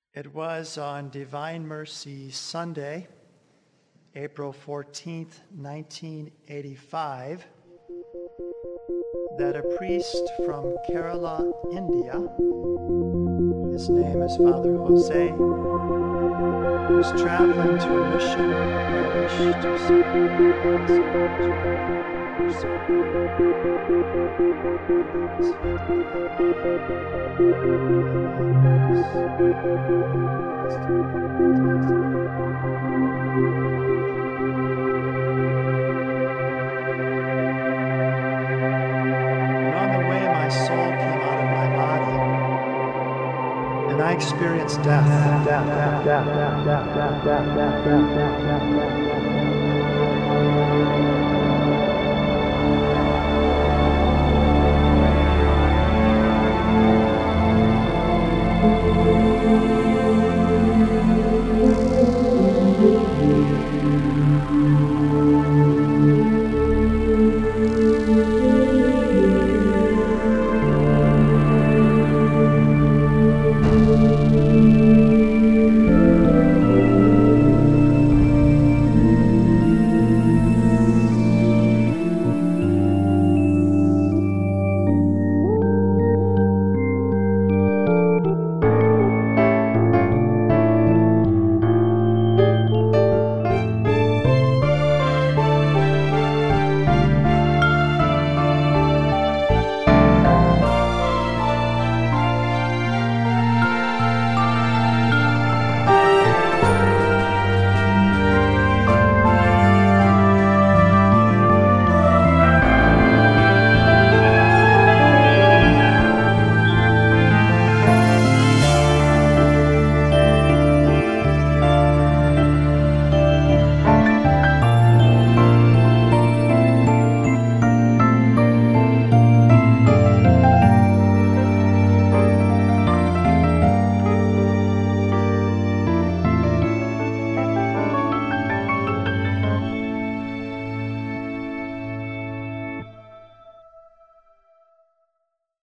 It was on Divine Mercy Sunday, April 14th, 1985, that a priest from Kerala, India, his name is Father Jose, was traveling to a mission parish to I experienced death.